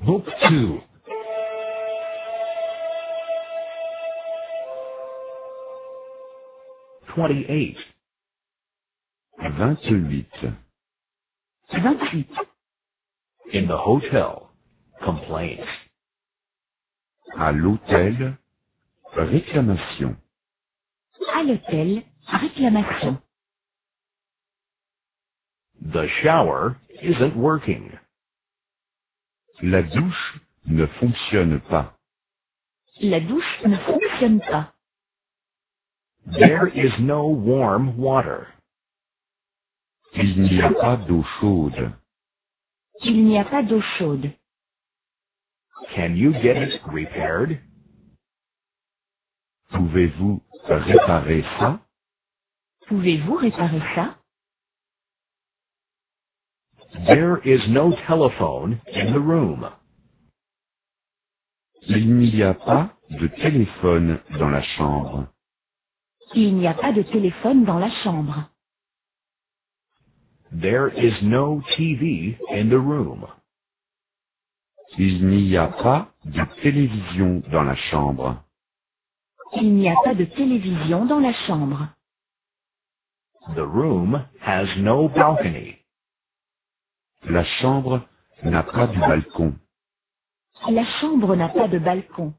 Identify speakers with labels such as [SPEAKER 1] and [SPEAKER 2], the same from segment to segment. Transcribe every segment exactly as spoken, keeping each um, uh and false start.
[SPEAKER 1] Book two. Twenty-eight.
[SPEAKER 2] vingt-huit.
[SPEAKER 3] vingt-huit.
[SPEAKER 1] In the hotel. Complaints.
[SPEAKER 2] À l'hôtel, réclamation.
[SPEAKER 3] À l'hôtel, réclamation.
[SPEAKER 1] The shower isn't working.
[SPEAKER 2] La douche ne fonctionne pas.
[SPEAKER 3] La douche ne fonctionne pas.
[SPEAKER 1] There is no warm water.
[SPEAKER 2] Il n'y a pas d'eau chaude.
[SPEAKER 3] Il n'y a pas d'eau chaude.
[SPEAKER 1] Can you get it repaired?
[SPEAKER 2] Pouvez-vous réparer ça?
[SPEAKER 3] Pouvez-vous réparer ça?
[SPEAKER 1] There is no telephone in the room.
[SPEAKER 2] Il n'y a pas de téléphone dans la chambre.
[SPEAKER 3] Il n'y a pas de téléphone dans la chambre.
[SPEAKER 1] There is no T V in the room.
[SPEAKER 2] Il n'y a pas de télévision dans la chambre.
[SPEAKER 3] Il n'y a pas de télévision dans la chambre.
[SPEAKER 1] The room has no balcony.
[SPEAKER 2] La chambre n'a pas de balcon.
[SPEAKER 3] La chambre n'a pas de balcon.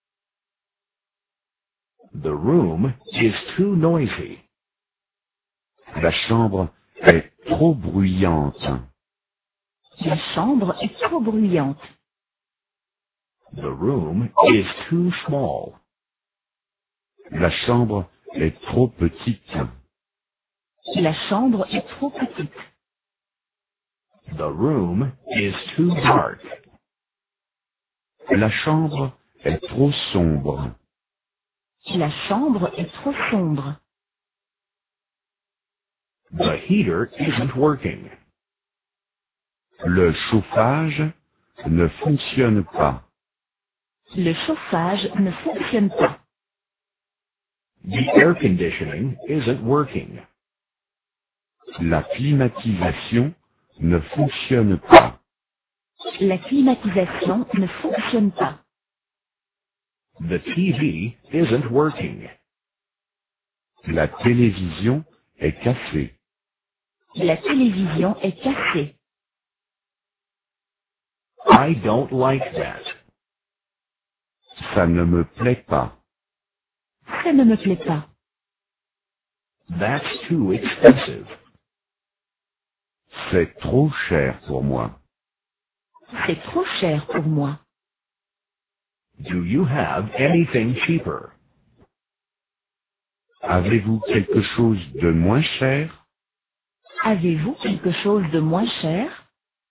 [SPEAKER 1] The room is too noisy.
[SPEAKER 2] La chambre est trop bruyante.
[SPEAKER 3] La chambre est trop bruyante.
[SPEAKER 1] The room is too small.
[SPEAKER 2] La chambre est trop petite.
[SPEAKER 3] La chambre est trop petite.
[SPEAKER 1] The room is too dark.
[SPEAKER 2] La chambre est trop sombre.
[SPEAKER 3] La chambre est trop sombre.
[SPEAKER 1] The heater isn't working.
[SPEAKER 2] Le chauffage ne fonctionne pas.
[SPEAKER 3] Le chauffage ne fonctionne pas.
[SPEAKER 1] The air conditioning isn't working.
[SPEAKER 2] La climatisation ne fonctionne pas.
[SPEAKER 3] La climatisation ne fonctionne pas.
[SPEAKER 1] The T V isn't working.
[SPEAKER 2] La télévision est cassée.
[SPEAKER 3] La télévision est cassée.
[SPEAKER 1] I don't like that.
[SPEAKER 2] Ça ne me plaît pas.
[SPEAKER 3] Ça ne me plaît pas.
[SPEAKER 1] That's too expensive.
[SPEAKER 2] C'est trop cher pour moi.
[SPEAKER 3] C'est trop cher pour moi.
[SPEAKER 1] Do you have anything cheaper?
[SPEAKER 2] Avez-vous quelque chose de moins cher?
[SPEAKER 3] Avez-vous quelque chose de moins cher?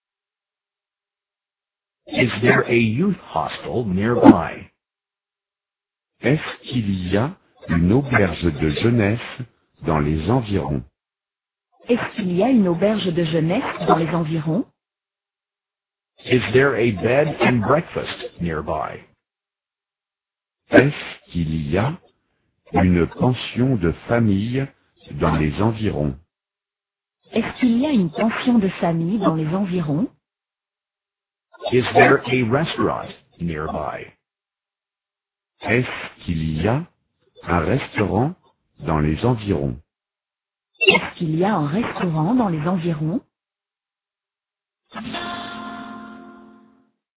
[SPEAKER 1] Is there a youth hostel nearby?
[SPEAKER 2] Est-ce qu'il y a une auberge de jeunesse dans les environs?
[SPEAKER 3] Est-ce qu'il y a une auberge de jeunesse dans les environs?
[SPEAKER 1] Is there a bed and breakfast nearby?
[SPEAKER 2] Est-ce qu'il y a une pension de famille dans les environs?
[SPEAKER 3] Est-ce qu'il y a une pension de famille dans les environs?
[SPEAKER 1] Is there a restaurant nearby?
[SPEAKER 2] Est-ce qu'il y a un restaurant dans les environs?
[SPEAKER 3] Est-ce qu'il y a un restaurant dans les environs?